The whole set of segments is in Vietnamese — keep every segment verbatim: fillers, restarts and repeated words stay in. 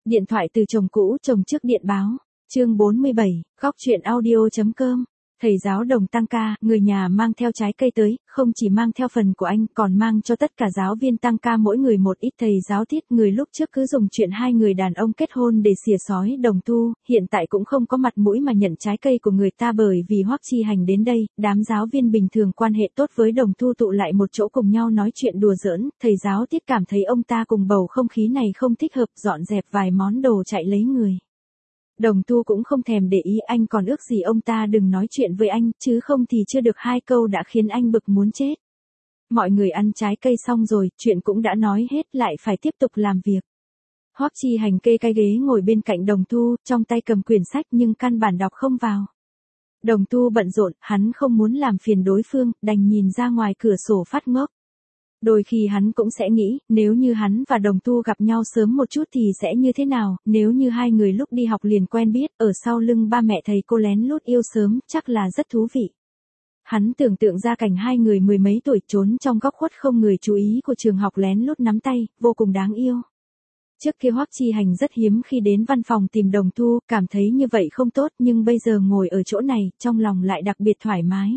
Điện thoại từ chồng cũ chồng trước điện báo. Chương bốn mươi bảy, góc chuyện audio.com. Thầy giáo Đồng tăng ca, người nhà mang theo trái cây tới, không chỉ mang theo phần của anh, còn mang cho tất cả giáo viên tăng ca mỗi người một ít. Thầy giáo Tiết, người lúc trước cứ dùng chuyện hai người đàn ông kết hôn để xỉa xói Đồng Tu, hiện tại cũng không có mặt mũi mà nhận trái cây của người ta, bởi vì Hoắc Chi Hành đến đây. Đám giáo viên bình thường quan hệ tốt với Đồng Tu tụ lại một chỗ cùng nhau nói chuyện đùa giỡn. Thầy giáo Tiết cảm thấy ông ta cùng bầu không khí này không thích hợp, dọn dẹp vài món đồ chạy lấy người. Đồng Tu cũng không thèm để ý, anh còn ước gì ông ta đừng nói chuyện với anh, chứ không thì chưa được hai câu đã khiến anh bực muốn chết. Mọi người ăn trái cây xong rồi, chuyện cũng đã nói hết, lại phải tiếp tục làm việc. Hoắc Chi Hành kê cái ghế ngồi bên cạnh Đồng Tu, trong tay cầm quyển sách nhưng căn bản đọc không vào. Đồng Tu bận rộn, hắn không muốn làm phiền đối phương, đành nhìn ra ngoài cửa sổ phát ngốc. Đôi khi hắn cũng sẽ nghĩ, nếu như hắn và Đồng Tu gặp nhau sớm một chút thì sẽ như thế nào, nếu như hai người lúc đi học liền quen biết, ở sau lưng ba mẹ thầy cô lén lút yêu sớm, chắc là rất thú vị. Hắn tưởng tượng ra cảnh hai người mười mấy tuổi trốn trong góc khuất không người chú ý của trường học lén lút nắm tay, vô cùng đáng yêu. Trước kia Hoắc Chi Hành rất hiếm khi đến văn phòng tìm Đồng Tu, cảm thấy như vậy không tốt, nhưng bây giờ ngồi ở chỗ này, trong lòng lại đặc biệt thoải mái.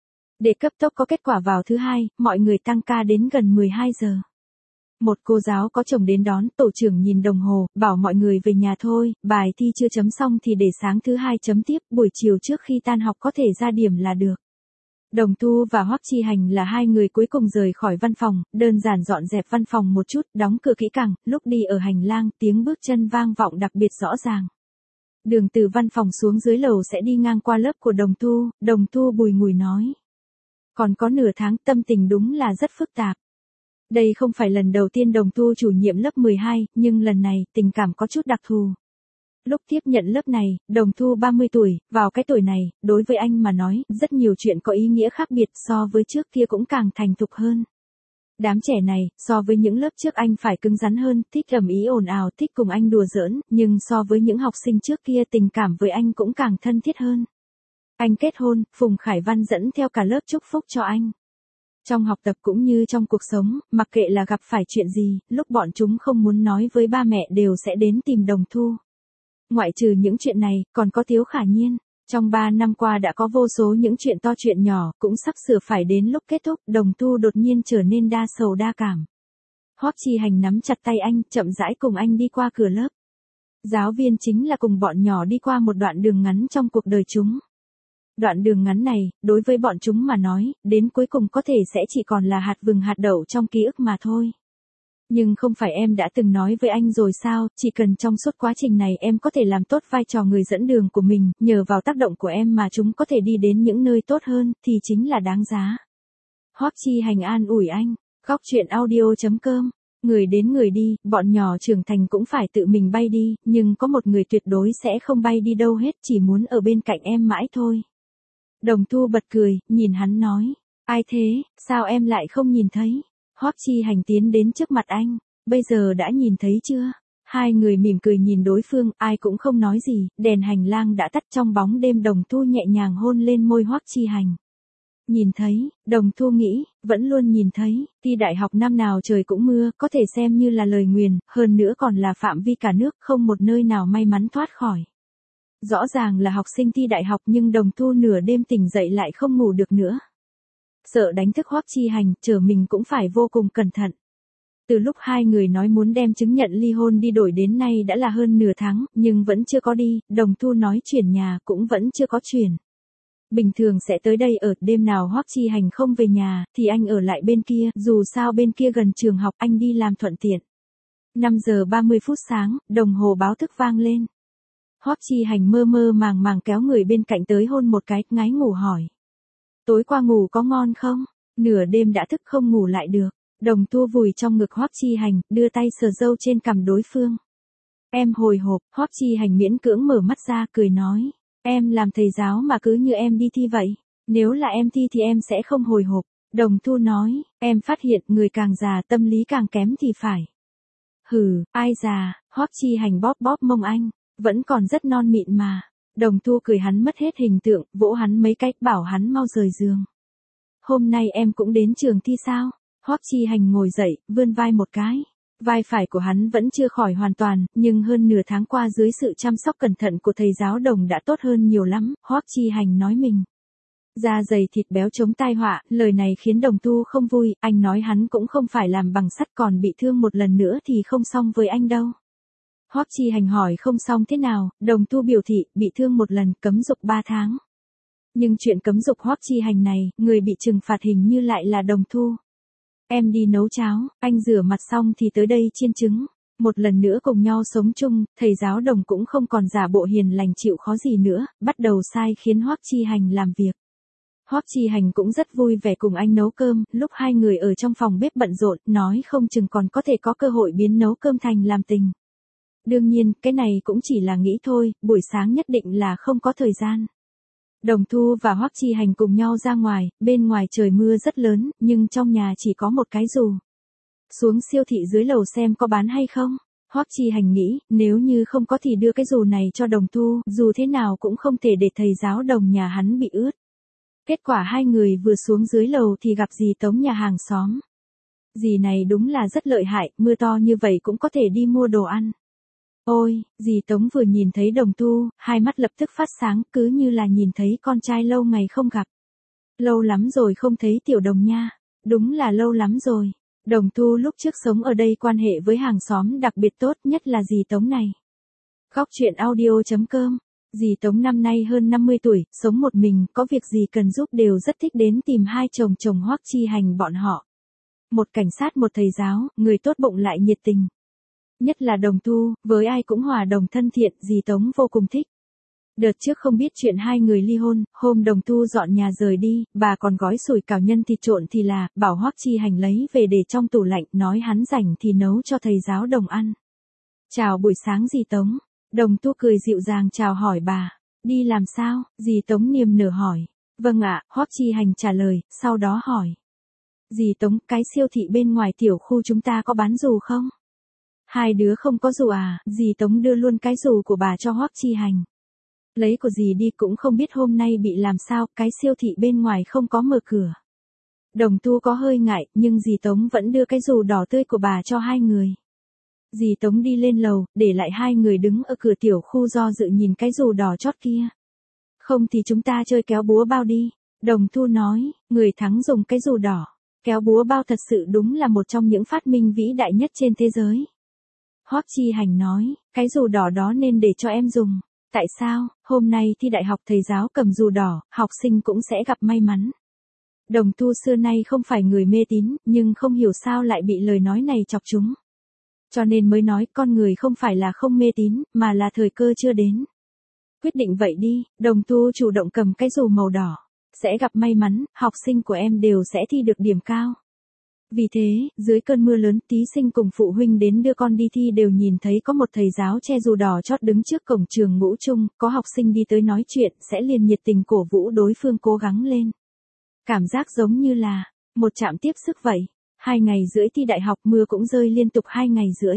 Để cấp tốc có kết quả vào thứ hai, mọi người tăng ca đến gần mười hai giờ. Một cô giáo có chồng đến đón, tổ trưởng nhìn đồng hồ, bảo mọi người về nhà thôi, bài thi chưa chấm xong thì để sáng thứ hai chấm tiếp, buổi chiều trước khi tan học có thể ra điểm là được. Đồng Tu và Hoắc Chi Hành là hai người cuối cùng rời khỏi văn phòng, đơn giản dọn dẹp văn phòng một chút, đóng cửa kỹ càng, lúc đi ở hành lang, tiếng bước chân vang vọng đặc biệt rõ ràng. Đường từ văn phòng xuống dưới lầu sẽ đi ngang qua lớp của Đồng Tu, Đồng Tu bùi ngùi nói. Còn có nửa tháng, tâm tình đúng là rất phức tạp. Đây không phải lần đầu tiên Đồng Tu chủ nhiệm lớp mười hai, nhưng lần này, tình cảm có chút đặc thù. Lúc tiếp nhận lớp này, Đồng Tu ba mươi tuổi, vào cái tuổi này, đối với anh mà nói, rất nhiều chuyện có ý nghĩa khác biệt, so với trước kia cũng càng thành thục hơn. Đám trẻ này, so với những lớp trước anh phải cứng rắn hơn, thích ầm ĩ ồn ào, thích cùng anh đùa giỡn, nhưng so với những học sinh trước kia tình cảm với anh cũng càng thân thiết hơn. Anh kết hôn, Phùng Khải Văn dẫn theo cả lớp chúc phúc cho anh. Trong học tập cũng như trong cuộc sống, mặc kệ là gặp phải chuyện gì, lúc bọn chúng không muốn nói với ba mẹ đều sẽ đến tìm Đồng Tu. Ngoại trừ những chuyện này, còn có Tiếu Khả Nhiên. Trong ba năm qua đã có vô số những chuyện to chuyện nhỏ, cũng sắp sửa phải đến lúc kết thúc, Đồng Tu đột nhiên trở nên đa sầu đa cảm. Hoắc Chi Hành nắm chặt tay anh, chậm rãi cùng anh đi qua cửa lớp. Giáo viên chính là cùng bọn nhỏ đi qua một đoạn đường ngắn trong cuộc đời chúng. Đoạn đường ngắn này, đối với bọn chúng mà nói, đến cuối cùng có thể sẽ chỉ còn là hạt vừng hạt đậu trong ký ức mà thôi. Nhưng không phải em đã từng nói với anh rồi sao, chỉ cần trong suốt quá trình này em có thể làm tốt vai trò người dẫn đường của mình, nhờ vào tác động của em mà chúng có thể đi đến những nơi tốt hơn, thì chính là đáng giá. Hoắc Chi Hành an ủi anh, góc chuyện audio.com. Người đến người đi, bọn nhỏ trưởng thành cũng phải tự mình bay đi, nhưng có một người tuyệt đối sẽ không bay đi đâu hết, chỉ muốn ở bên cạnh em mãi thôi. Đồng Tu bật cười, nhìn hắn nói, ai thế, sao em lại không nhìn thấy? Hoắc Chi Hành tiến đến trước mặt anh, bây giờ đã nhìn thấy chưa? Hai người mỉm cười nhìn đối phương, ai cũng không nói gì, đèn hành lang đã tắt trong bóng đêm. Đồng Tu nhẹ nhàng hôn lên môi Hoắc Chi Hành. Nhìn thấy, Đồng Tu nghĩ, vẫn luôn nhìn thấy, thi đại học năm nào trời cũng mưa, có thể xem như là lời nguyền, hơn nữa còn là phạm vi cả nước, không một nơi nào may mắn thoát khỏi. Rõ ràng là học sinh thi đại học nhưng Đồng Tu nửa đêm tỉnh dậy lại không ngủ được nữa. Sợ đánh thức Hoắc Chi Hành, chờ mình cũng phải vô cùng cẩn thận. Từ lúc hai người nói muốn đem chứng nhận ly hôn đi đổi đến nay đã là hơn nửa tháng, nhưng vẫn chưa có đi, Đồng Tu nói chuyển nhà cũng vẫn chưa có chuyển. Bình thường sẽ tới đây ở, đêm nào Hoắc Chi Hành không về nhà, thì anh ở lại bên kia, dù sao bên kia gần trường học, anh đi làm thuận tiện. năm giờ ba mươi phút sáng, đồng hồ báo thức vang lên. Hoắc Chi Hành mơ mơ màng màng kéo người bên cạnh tới hôn một cái, ngái ngủ hỏi. Tối qua ngủ có ngon không? Nửa đêm đã thức không ngủ lại được. Đồng Tu vùi trong ngực Hoắc Chi Hành, đưa tay sờ râu trên cằm đối phương. Em hồi hộp, Hoắc Chi Hành miễn cưỡng mở mắt ra, cười nói. Em làm thầy giáo mà cứ như em đi thi vậy. Nếu là em thi thì em sẽ không hồi hộp. Đồng Tu nói, em phát hiện người càng già tâm lý càng kém thì phải. Hừ, ai già, Hoắc Chi Hành bóp bóp mông anh. Vẫn còn rất non mịn mà. Đồng Tu cười hắn mất hết hình tượng, vỗ hắn mấy cách bảo hắn mau rời giường. Hôm nay em cũng đến trường thi sao? Hoắc Chi Hành ngồi dậy, vươn vai một cái. Vai phải của hắn vẫn chưa khỏi hoàn toàn, nhưng hơn nửa tháng qua dưới sự chăm sóc cẩn thận của thầy giáo Đồng đã tốt hơn nhiều lắm, Hoắc Chi Hành nói mình. Da dày thịt béo chống tai họa, lời này khiến Đồng Tu không vui, anh nói hắn cũng không phải làm bằng sắt còn bị thương một lần nữa thì không xong với anh đâu. Hoắc Chi Hành hỏi không xong thế nào, Đồng Tu biểu thị, bị thương một lần, cấm dục ba tháng. Nhưng chuyện cấm dục Hoắc Chi Hành này, người bị trừng phạt hình như lại là Đồng Tu. Em đi nấu cháo, anh rửa mặt xong thì tới đây chiên trứng. Một lần nữa cùng nhau sống chung, thầy giáo Đồng cũng không còn giả bộ hiền lành chịu khó gì nữa, bắt đầu sai khiến Hoắc Chi Hành làm việc. Hoắc Chi Hành cũng rất vui vẻ cùng anh nấu cơm, lúc hai người ở trong phòng bếp bận rộn, nói không chừng còn có thể có cơ hội biến nấu cơm thành làm tình. Đương nhiên, cái này cũng chỉ là nghĩ thôi, buổi sáng nhất định là không có thời gian. Đồng Thu và Hoắc Chi Hành cùng nhau ra ngoài, bên ngoài trời mưa rất lớn, nhưng trong nhà chỉ có một cái dù. Xuống siêu thị dưới lầu xem có bán hay không? Hoắc Chi Hành nghĩ, nếu như không có thì đưa cái dù này cho Đồng Thu, dù thế nào cũng không thể để thầy giáo Đồng nhà hắn bị ướt. Kết quả hai người vừa xuống dưới lầu thì gặp dì Tống nhà hàng xóm. Dì này đúng là rất lợi hại, mưa to như vậy cũng có thể đi mua đồ ăn. Ôi, dì Tống vừa nhìn thấy Đồng Tu, hai mắt lập tức phát sáng, cứ như là nhìn thấy con trai lâu ngày không gặp. Lâu lắm rồi không thấy Tiểu Đồng nha, đúng là lâu lắm rồi. Đồng Tu lúc trước sống ở đây quan hệ với hàng xóm đặc biệt tốt, nhất là dì Tống này. Góc truyện audio chấm com. Dì Tống năm nay hơn năm mươi tuổi, sống một mình, có việc gì cần giúp đều rất thích đến tìm hai chồng chồng Hoắc Chi Hành bọn họ. Một cảnh sát một thầy giáo, người tốt bụng lại nhiệt tình. Nhất là Đồng Tu, với ai cũng hòa đồng thân thiện, dì Tống vô cùng thích. Đợt trước không biết chuyện hai người ly hôn, hôm Đồng Tu dọn nhà rời đi, bà còn gói sủi cảo nhân thịt trộn thì là, bảo Hoắc Chi Hành lấy về để trong tủ lạnh, nói hắn rảnh thì nấu cho thầy giáo Đồng ăn. Chào buổi sáng dì Tống. Đồng Tu cười dịu dàng chào hỏi bà. Đi làm sao? Dì Tống niềm nở hỏi. Vâng ạ, Hoắc Chi Hành trả lời, sau đó hỏi. Dì Tống, cái siêu thị bên ngoài tiểu khu chúng ta có bán dù không? Hai đứa không có dù à? Dì Tống đưa luôn cái dù của bà cho Hoắc Chi Hành. Lấy của dì đi cũng không biết hôm nay bị làm sao, cái siêu thị bên ngoài không có mở cửa. Đồng Tu có hơi ngại, nhưng dì Tống vẫn đưa cái dù đỏ tươi của bà cho hai người. Dì Tống đi lên lầu, để lại hai người đứng ở cửa tiểu khu do dự nhìn cái dù đỏ chót kia. Không thì chúng ta chơi kéo búa bao đi. Đồng Thu nói, người thắng dùng cái dù đỏ. Kéo búa bao thật sự đúng là một trong những phát minh vĩ đại nhất trên thế giới. Hoắc Chi Hành nói, cái dù đỏ đó nên để cho em dùng. Tại sao? Hôm nay thi đại học thầy giáo cầm dù đỏ, học sinh cũng sẽ gặp may mắn. Đồng Tu xưa nay không phải người mê tín, nhưng không hiểu sao lại bị lời nói này chọc chúng. Cho nên mới nói con người không phải là không mê tín, mà là thời cơ chưa đến. Quyết định vậy đi, Đồng Tu chủ động cầm cái dù màu đỏ. Sẽ gặp may mắn, học sinh của em đều sẽ thi được điểm cao. Vì thế, dưới cơn mưa lớn, thí sinh cùng phụ huynh đến đưa con đi thi đều nhìn thấy có một thầy giáo che dù đỏ chót đứng trước cổng trường ngũ trung, có học sinh đi tới nói chuyện, sẽ liền nhiệt tình cổ vũ đối phương cố gắng lên. Cảm giác giống như là một trạm tiếp sức vậy. Hai ngày rưỡi thi đại học mưa cũng rơi liên tục hai ngày rưỡi.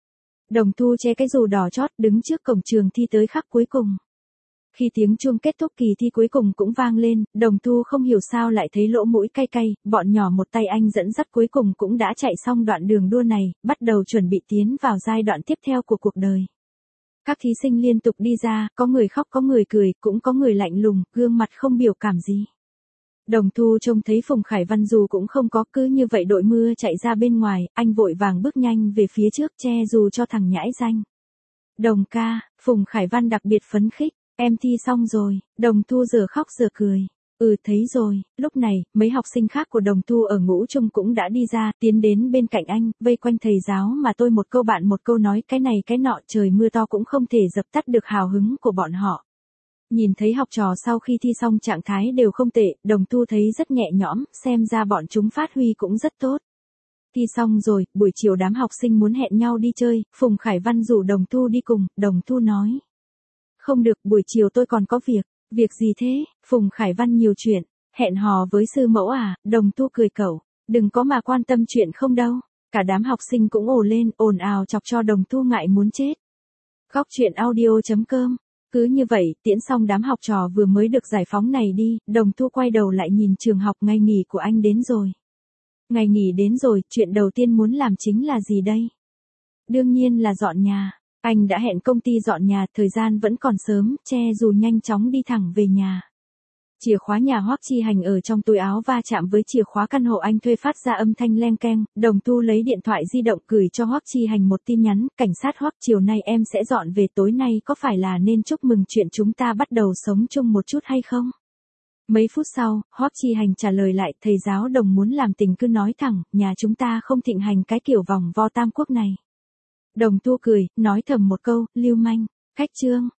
Đồng Tu che cái dù đỏ chót đứng trước cổng trường thi tới khắc cuối cùng. Khi tiếng chuông kết thúc kỳ thi cuối cùng cũng vang lên, Đồng Tu không hiểu sao lại thấy lỗ mũi cay cay, bọn nhỏ một tay anh dẫn dắt cuối cùng cũng đã chạy xong đoạn đường đua này, bắt đầu chuẩn bị tiến vào giai đoạn tiếp theo của cuộc đời. Các thí sinh liên tục đi ra, có người khóc có người cười, cũng có người lạnh lùng, gương mặt không biểu cảm gì. Đồng Thu trông thấy Phùng Khải Văn dù cũng không có, cứ như vậy đội mưa chạy ra bên ngoài, anh vội vàng bước nhanh về phía trước che dù cho thằng nhãi danh. Đồng ca, Phùng Khải Văn đặc biệt phấn khích, em thi xong rồi. Đồng Thu giờ khóc giờ cười. Ừ thấy rồi. Lúc này, mấy học sinh khác của Đồng Thu ở ngũ trung cũng đã đi ra, tiến đến bên cạnh anh, vây quanh thầy giáo mà tôi một câu bạn một câu nói cái này cái nọ, trời mưa to cũng không thể dập tắt được hào hứng của bọn họ. Nhìn thấy học trò sau khi thi xong trạng thái đều không tệ, Đồng Tu thấy rất nhẹ nhõm, xem ra bọn chúng phát huy cũng rất tốt. Thi xong rồi, buổi chiều đám học sinh muốn hẹn nhau đi chơi, Phùng Khải Văn rủ Đồng Tu đi cùng, Đồng Tu nói. Không được, buổi chiều tôi còn có việc. Việc gì thế? Phùng Khải Văn nhiều chuyện. Hẹn hò với sư mẫu à? Đồng Tu cười cẩu. Đừng có mà quan tâm chuyện không đâu. Cả đám học sinh cũng ồ lên, ồn ào chọc cho Đồng Tu ngại muốn chết. Góc truyện audio chấm com. Cứ như vậy, tiễn xong đám học trò vừa mới được giải phóng này đi, Đồng Tu quay đầu lại nhìn trường học, ngày nghỉ của anh đến rồi. Ngày nghỉ đến rồi, chuyện đầu tiên muốn làm chính là gì đây? Đương nhiên là dọn nhà. Anh đã hẹn công ty dọn nhà, thời gian vẫn còn sớm, che dù nhanh chóng đi thẳng về nhà. Chìa khóa nhà Hoắc Chi Hành ở trong túi áo va chạm với chìa khóa căn hộ anh thuê phát ra âm thanh leng keng, Đồng Tu lấy điện thoại di động gửi cho Hoắc Chi Hành một tin nhắn, cảnh sát Hoắc, chiều nay em sẽ dọn về, tối nay có phải là nên chúc mừng chuyện chúng ta bắt đầu sống chung một chút hay không? Mấy phút sau, Hoắc Chi Hành trả lời lại, thầy giáo Đồng muốn làm tình cứ nói thẳng, nhà chúng ta không thịnh hành cái kiểu vòng vo tam quốc này. Đồng Tu cười, nói thầm một câu, lưu manh, khách trương.